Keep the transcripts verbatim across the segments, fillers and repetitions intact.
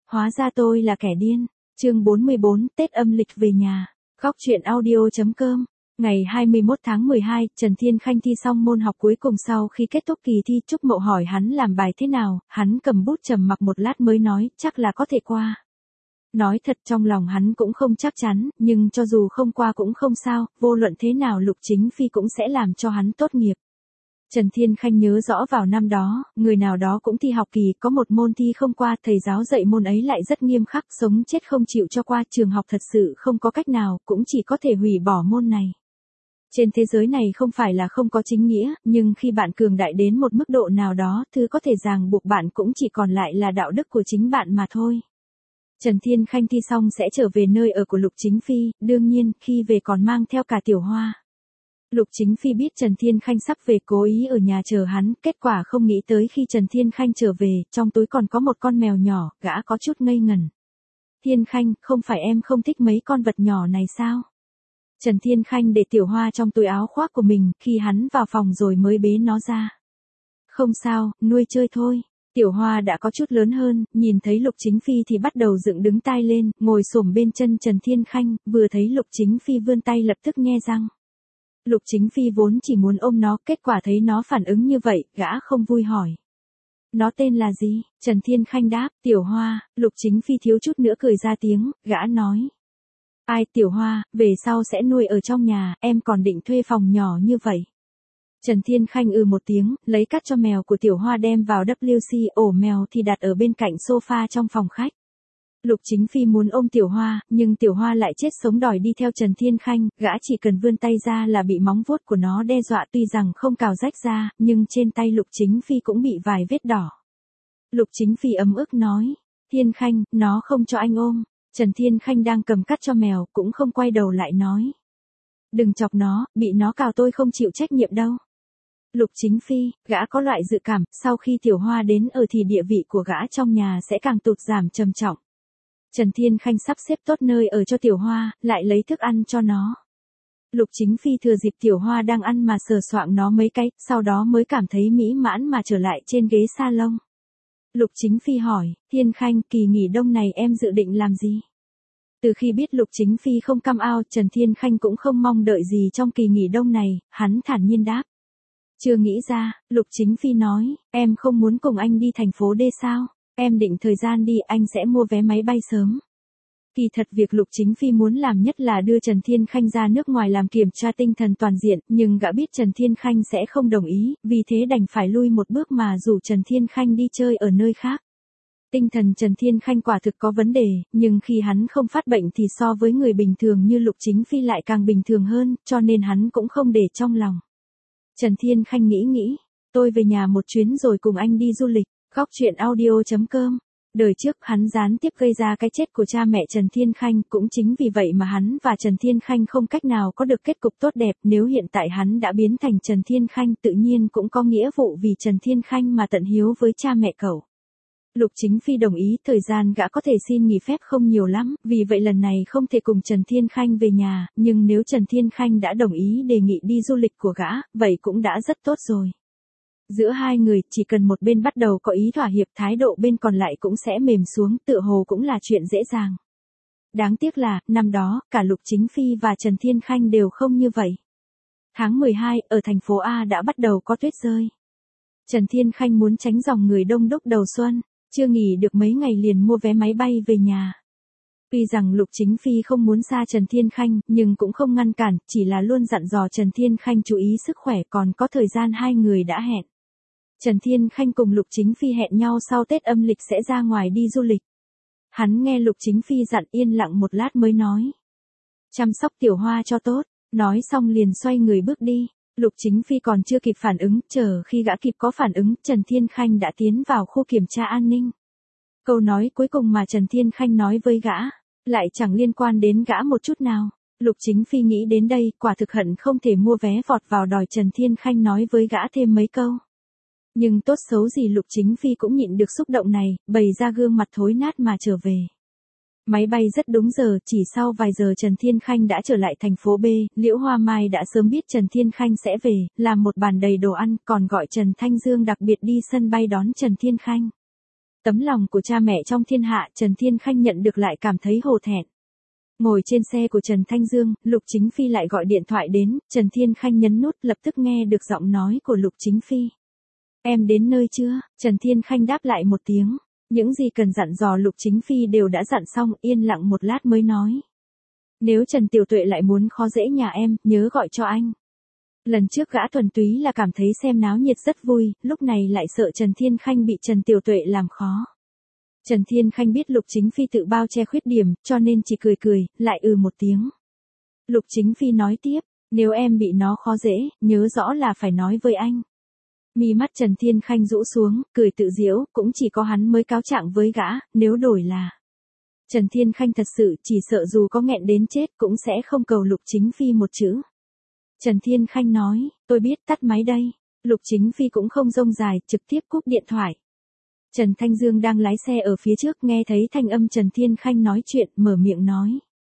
Hóa ra tôi là kẻ điên. Chương bốn mươi bốn, Tết âm lịch về nhà. Góc truyện audio.com. Ngày hai mươi mốt tháng mười hai, Trần Thiên Khanh thi xong môn học cuối cùng sau khi kết thúc kỳ thi. Trúc Mậu hỏi hắn làm bài thế nào, hắn cầm bút trầm mặc một lát mới nói, chắc là có thể qua. Nói thật trong lòng hắn cũng không chắc chắn, nhưng cho dù không qua cũng không sao, vô luận thế nào Lục Chính Phi cũng sẽ làm cho hắn tốt nghiệp. Trần Thiên Khanh nhớ rõ vào năm đó, người nào đó cũng thi học kỳ, có một môn thi không qua, thầy giáo dạy môn ấy lại rất nghiêm khắc, sống chết không chịu cho qua, trường học thật sự không có cách nào, cũng chỉ có thể hủy bỏ môn này. Trên thế giới này không phải là không có chính nghĩa, nhưng khi bạn cường đại đến một mức độ nào đó, thứ có thể ràng buộc bạn cũng chỉ còn lại là đạo đức của chính bạn mà thôi. Trần Thiên Khanh thi xong sẽ trở về nơi ở của Lục Chính Phi, đương nhiên, khi về còn mang theo cả Tiểu Hoa. Lục Chính Phi biết Trần Thiên Khanh sắp về cố ý ở nhà chờ hắn, kết quả không nghĩ tới khi Trần Thiên Khanh trở về, trong túi còn có một con mèo nhỏ, gã có chút ngây ngẩn. Thiên Khanh, không phải em không thích mấy con vật nhỏ này sao? Trần Thiên Khanh để Tiểu Hoa trong túi áo khoác của mình, khi hắn vào phòng rồi mới bế nó ra. Không sao, nuôi chơi thôi. Tiểu Hoa đã có chút lớn hơn, nhìn thấy Lục Chính Phi thì bắt đầu dựng đứng tai lên, ngồi xổm bên chân Trần Thiên Khanh, vừa thấy Lục Chính Phi vươn tay lập tức nhe răng. Lục Chính Phi vốn chỉ muốn ôm nó, kết quả thấy nó phản ứng như vậy, gã không vui hỏi. Nó tên là gì? Trần Thiên Khanh đáp, Tiểu Hoa. Lục Chính Phi thiếu chút nữa cười ra tiếng, gã nói. Ai, Tiểu Hoa, về sau sẽ nuôi ở trong nhà, em còn định thuê phòng nhỏ như vậy. Trần Thiên Khanh ừ một tiếng, lấy cát cho mèo của Tiểu Hoa đem vào vê xê, ổ mèo thì đặt ở bên cạnh sofa trong phòng khách. Lục Chính Phi muốn ôm Tiểu Hoa, nhưng Tiểu Hoa lại chết sống đòi đi theo Trần Thiên Khanh, gã chỉ cần vươn tay ra là bị móng vuốt của nó đe dọa, tuy rằng không cào rách ra, nhưng trên tay Lục Chính Phi cũng bị vài vết đỏ. Lục Chính Phi ấm ức nói, Thiên Khanh, nó không cho anh ôm. Trần Thiên Khanh đang cầm cát cho mèo, cũng không quay đầu lại nói. Đừng chọc nó, bị nó cào tôi không chịu trách nhiệm đâu. Lục Chính Phi, gã có loại dự cảm, sau khi Tiểu Hoa đến ở thì địa vị của gã trong nhà sẽ càng tụt giảm trầm trọng. Trần Thiên Khanh sắp xếp tốt nơi ở cho Tiểu Hoa, lại lấy thức ăn cho nó. Lục Chính Phi thừa dịp Tiểu Hoa đang ăn mà sờ soạng nó mấy cái, sau đó mới cảm thấy mỹ mãn mà trở lại trên ghế salon. Lục Chính Phi hỏi, Thiên Khanh, kỳ nghỉ đông này em dự định làm gì? Từ khi biết Lục Chính Phi không come out, Trần Thiên Khanh cũng không mong đợi gì trong kỳ nghỉ đông này, hắn thản nhiên đáp. Chưa nghĩ ra, Lục Chính Phi nói, em không muốn cùng anh đi thành phố D sao? Em định thời gian đi, anh sẽ mua vé máy bay sớm. Kỳ thật việc Lục Chính Phi muốn làm nhất là đưa Trần Thiên Khanh ra nước ngoài làm kiểm tra tinh thần toàn diện, nhưng gã biết Trần Thiên Khanh sẽ không đồng ý, vì thế đành phải lui một bước mà rủ Trần Thiên Khanh đi chơi ở nơi khác. Tinh thần Trần Thiên Khanh quả thực có vấn đề, nhưng khi hắn không phát bệnh thì so với người bình thường như Lục Chính Phi lại càng bình thường hơn, cho nên hắn cũng không để trong lòng. Trần Thiên Khanh nghĩ nghĩ, tôi về nhà một chuyến rồi cùng anh đi du lịch. Góc truyện audio.com. Đời trước hắn gián tiếp gây ra cái chết của cha mẹ Trần Thiên Khanh, cũng chính vì vậy mà hắn và Trần Thiên Khanh không cách nào có được kết cục tốt đẹp, nếu hiện tại hắn đã biến thành Trần Thiên Khanh tự nhiên cũng có nghĩa vụ vì Trần Thiên Khanh mà tận hiếu với cha mẹ cậu. Lục Chính Phi đồng ý, thời gian gã có thể xin nghỉ phép không nhiều lắm, vì vậy lần này không thể cùng Trần Thiên Khanh về nhà, nhưng nếu Trần Thiên Khanh đã đồng ý đề nghị đi du lịch của gã, vậy cũng đã rất tốt rồi. Giữa hai người, chỉ cần một bên bắt đầu có ý thỏa hiệp, thái độ bên còn lại cũng sẽ mềm xuống, tựa hồ cũng là chuyện dễ dàng. Đáng tiếc là, năm đó, cả Lục Chính Phi và Trần Thiên Khanh đều không như vậy. Tháng mười hai, ở thành phố A đã bắt đầu có tuyết rơi. Trần Thiên Khanh muốn tránh dòng người đông đúc đầu xuân, chưa nghỉ được mấy ngày liền mua vé máy bay về nhà. Tuy rằng Lục Chính Phi không muốn xa Trần Thiên Khanh, nhưng cũng không ngăn cản, chỉ là luôn dặn dò Trần Thiên Khanh chú ý sức khỏe, còn có thời gian hai người đã hẹn. Trần Thiên Khanh cùng Lục Chính Phi hẹn nhau sau Tết âm lịch sẽ ra ngoài đi du lịch. Hắn nghe Lục Chính Phi dặn yên lặng một lát mới nói. Chăm sóc Tiểu Hoa cho tốt, nói xong liền xoay người bước đi. Lục Chính Phi còn chưa kịp phản ứng, chờ khi gã kịp có phản ứng, Trần Thiên Khanh đã tiến vào khu kiểm tra an ninh. Câu nói cuối cùng mà Trần Thiên Khanh nói với gã, lại chẳng liên quan đến gã một chút nào. Lục Chính Phi nghĩ đến đây, quả thực hận không thể mua vé vọt vào đòi Trần Thiên Khanh nói với gã thêm mấy câu. Nhưng tốt xấu gì Lục Chính Phi cũng nhịn được xúc động này, bày ra gương mặt thối nát mà trở về. Máy bay rất đúng giờ, chỉ sau vài giờ Trần Thiên Khanh đã trở lại thành phố B, Liễu Hoa Mai đã sớm biết Trần Thiên Khanh sẽ về, làm một bàn đầy đồ ăn, còn gọi Trần Thanh Dương đặc biệt đi sân bay đón Trần Thiên Khanh. Tấm lòng của cha mẹ trong thiên hạ, Trần Thiên Khanh nhận được lại cảm thấy hổ thẹn. Ngồi trên xe của Trần Thanh Dương, Lục Chính Phi lại gọi điện thoại đến, Trần Thiên Khanh nhấn nút lập tức nghe được giọng nói của Lục Chính Phi. Em đến nơi chưa? Trần Thiên Khanh đáp lại một tiếng. Những gì cần dặn dò Lục Chính Phi đều đã dặn xong, yên lặng một lát mới nói. Nếu Trần Tiểu Tuệ lại muốn khó dễ nhà em, nhớ gọi cho anh. Lần trước gã thuần túy là cảm thấy xem náo nhiệt rất vui, lúc này lại sợ Trần Thiên Khanh bị Trần Tiểu Tuệ làm khó. Trần Thiên Khanh biết Lục Chính Phi tự bao che khuyết điểm, cho nên chỉ cười cười, lại ừ một tiếng. Lục Chính Phi nói tiếp, nếu em bị nó khó dễ, nhớ rõ là phải nói với anh. Mi mắt Trần Thiên Khanh rũ xuống, cười tự giễu, cũng chỉ có hắn mới cáo trạng với gã, nếu đổi là. Trần Thiên Khanh thật sự chỉ sợ dù có nghẹn đến chết cũng sẽ không cầu Lục Chính Phi một chữ. Trần Thiên Khanh nói, tôi biết, tắt máy đây. Lục Chính Phi cũng không rông dài, trực tiếp cúp điện thoại. Trần Thanh Dương đang lái xe ở phía trước nghe thấy thanh âm Trần Thiên Khanh nói chuyện, mở miệng nói.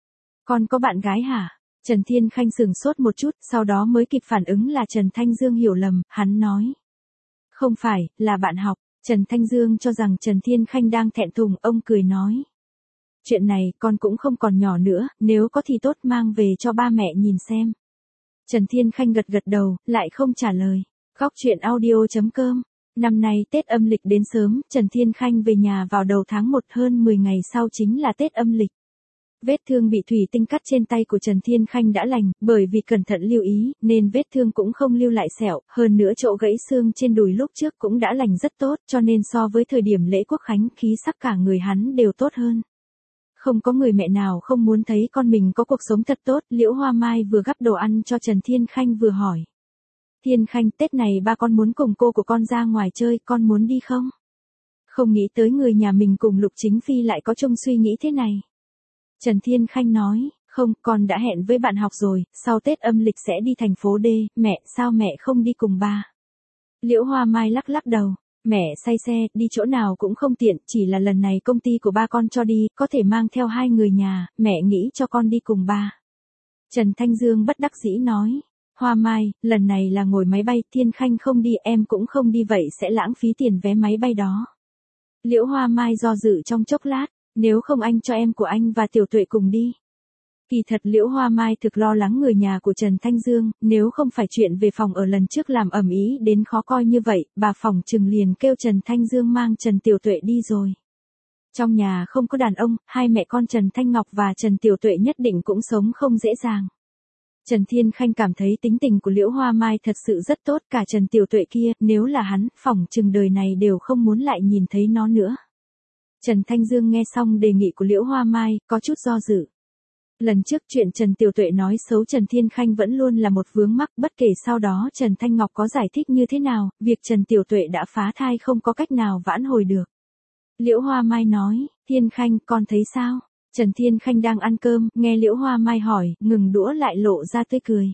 Con có bạn gái hả? Trần Thiên Khanh sửng sốt một chút, sau đó mới kịp phản ứng là Trần Thanh Dương hiểu lầm, hắn nói. Không phải, là bạn học. Trần Thanh Dương cho rằng Trần Thiên Khanh đang thẹn thùng, ông cười nói. Chuyện này con cũng không còn nhỏ nữa, nếu có thì tốt mang về cho ba mẹ nhìn xem. Trần Thiên Khanh gật gật đầu, lại không trả lời. Góc truyện audio chấm com. Năm nay Tết âm lịch đến sớm, Trần Thiên Khanh về nhà vào đầu tháng một, hơn mười ngày sau chính là Tết âm lịch. Vết thương bị thủy tinh cắt trên tay của Trần Thiên Khanh đã lành, bởi vì cẩn thận lưu ý, nên vết thương cũng không lưu lại sẹo, hơn nữa chỗ gãy xương trên đùi lúc trước cũng đã lành rất tốt, cho nên so với thời điểm lễ Quốc Khánh, khí sắc cả người hắn đều tốt hơn. Không có người mẹ nào không muốn thấy con mình có cuộc sống thật tốt, Liễu Hoa Mai vừa gắp đồ ăn cho Trần Thiên Khanh vừa hỏi. Thiên Khanh, Tết này ba con muốn cùng cô của con ra ngoài chơi, con muốn đi không? Không nghĩ tới người nhà mình cùng Lục Chính Phi lại có chung suy nghĩ thế này. Trần Thiên Khanh nói, không, con đã hẹn với bạn học rồi, sau Tết âm lịch sẽ đi thành phố D, mẹ, sao mẹ không đi cùng ba? Liễu Hoa Mai lắc lắc đầu, mẹ say xe, đi chỗ nào cũng không tiện, chỉ là lần này công ty của ba con cho đi, có thể mang theo hai người nhà, mẹ nghĩ cho con đi cùng ba. Trần Thanh Dương bất đắc dĩ nói, Hoa Mai, lần này là ngồi máy bay, Thiên Khanh không đi, em cũng không đi vậy sẽ lãng phí tiền vé máy bay đó. Liễu Hoa Mai do dự trong chốc lát, nếu không anh cho em của anh và Tiểu Tuệ cùng đi. Kỳ thật Liễu Hoa Mai thực lo lắng người nhà của Trần Thanh Dương, nếu không phải chuyện về phòng ở lần trước làm ầm ĩ đến khó coi như vậy, bà phòng trừng liền kêu Trần Thanh Dương mang Trần Tiểu Tuệ đi rồi. Trong nhà không có đàn ông, hai mẹ con Trần Thanh Ngọc và Trần Tiểu Tuệ nhất định cũng sống không dễ dàng. Trần Thiên Khanh cảm thấy tính tình của Liễu Hoa Mai thật sự rất tốt, cả Trần Tiểu Tuệ kia, nếu là hắn, phỏng chừng đời này đều không muốn lại nhìn thấy nó nữa. Trần Thanh Dương nghe xong đề nghị của Liễu Hoa Mai, có chút do dự. Lần trước chuyện Trần Tiểu Tuệ nói xấu Trần Thiên Khanh vẫn luôn là một vướng mắc, bất kể sau đó Trần Thanh Ngọc có giải thích như thế nào, việc Trần Tiểu Tuệ đã phá thai không có cách nào vãn hồi được. Liễu Hoa Mai nói, Thiên Khanh, con thấy sao? Trần Thiên Khanh đang ăn cơm, nghe Liễu Hoa Mai hỏi, ngừng đũa lại lộ ra tươi cười.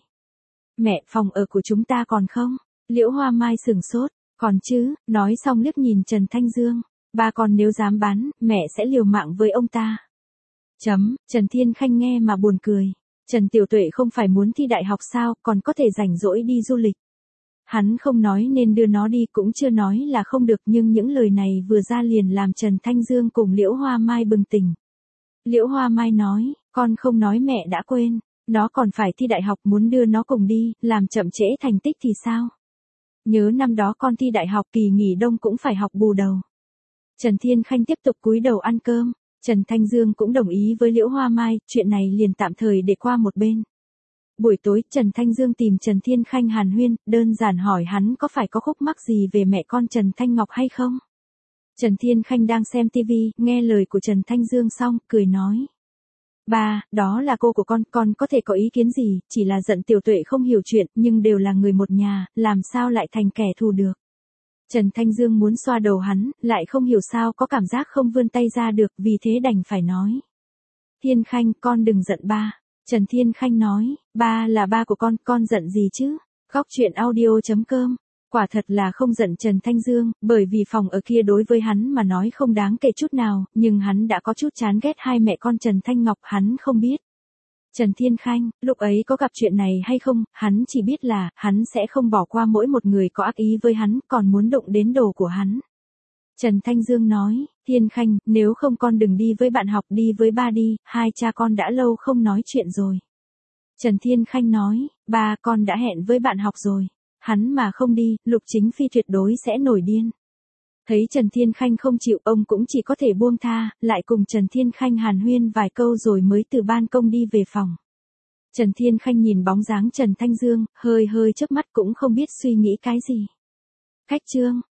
Mẹ, phòng ở của chúng ta còn không? Liễu Hoa Mai sửng sốt, còn chứ, nói xong liếc nhìn Trần Thanh Dương. Ba con nếu dám bán, mẹ sẽ liều mạng với ông ta. Chấm, Trần Thiên Khanh nghe mà buồn cười. Trần Tiểu Tuệ không phải muốn thi đại học sao, còn có thể rảnh rỗi đi du lịch. Hắn không nói nên đưa nó đi, cũng chưa nói là không được, nhưng những lời này vừa ra liền làm Trần Thanh Dương cùng Liễu Hoa Mai bừng tỉnh. Liễu Hoa Mai nói, con không nói mẹ đã quên, nó còn phải thi đại học, muốn đưa nó cùng đi, làm chậm trễ thành tích thì sao? Nhớ năm đó con thi đại học kỳ nghỉ đông cũng phải học bù đầu. Trần Thiên Khanh tiếp tục cúi đầu ăn cơm, Trần Thanh Dương cũng đồng ý với Liễu Hoa Mai, chuyện này liền tạm thời để qua một bên. Buổi tối, Trần Thanh Dương tìm Trần Thiên Khanh hàn huyên, đơn giản hỏi hắn có phải có khúc mắc gì về mẹ con Trần Thanh Ngọc hay không? Trần Thiên Khanh đang xem tivi, nghe lời của Trần Thanh Dương xong, cười nói. Ba, đó là cô của con, con có thể có ý kiến gì, chỉ là giận Tiểu Tuệ không hiểu chuyện, nhưng đều là người một nhà, làm sao lại thành kẻ thù được. Trần Thanh Dương muốn xoa đầu hắn, lại không hiểu sao có cảm giác không vươn tay ra được, vì thế đành phải nói. Thiên Khanh, con đừng giận ba. Trần Thiên Khanh nói, ba là ba của con, con giận gì chứ? Góc truyện audio chấm com. Quả thật là không giận Trần Thanh Dương, bởi vì phòng ở kia đối với hắn mà nói không đáng kể chút nào, nhưng hắn đã có chút chán ghét hai mẹ con Trần Thanh Ngọc, hắn không biết. Trần Thiên Khanh, lúc ấy có gặp chuyện này hay không, hắn chỉ biết là, hắn sẽ không bỏ qua mỗi một người có ác ý với hắn, còn muốn đụng đến đồ của hắn. Trần Thanh Dương nói, Thiên Khanh, nếu không con đừng đi với bạn học, đi với ba đi, hai cha con đã lâu không nói chuyện rồi. Trần Thiên Khanh nói, ba, con đã hẹn với bạn học rồi. Hắn mà không đi, Lục Chính Phi tuyệt đối sẽ nổi điên. Thấy Trần Thiên Khanh không chịu, ông cũng chỉ có thể buông tha, lại cùng Trần Thiên Khanh hàn huyên vài câu rồi mới từ ban công đi về phòng. Trần Thiên Khanh nhìn bóng dáng Trần Thanh Dương, hơi hơi chớp mắt cũng không biết suy nghĩ cái gì. Khách trương.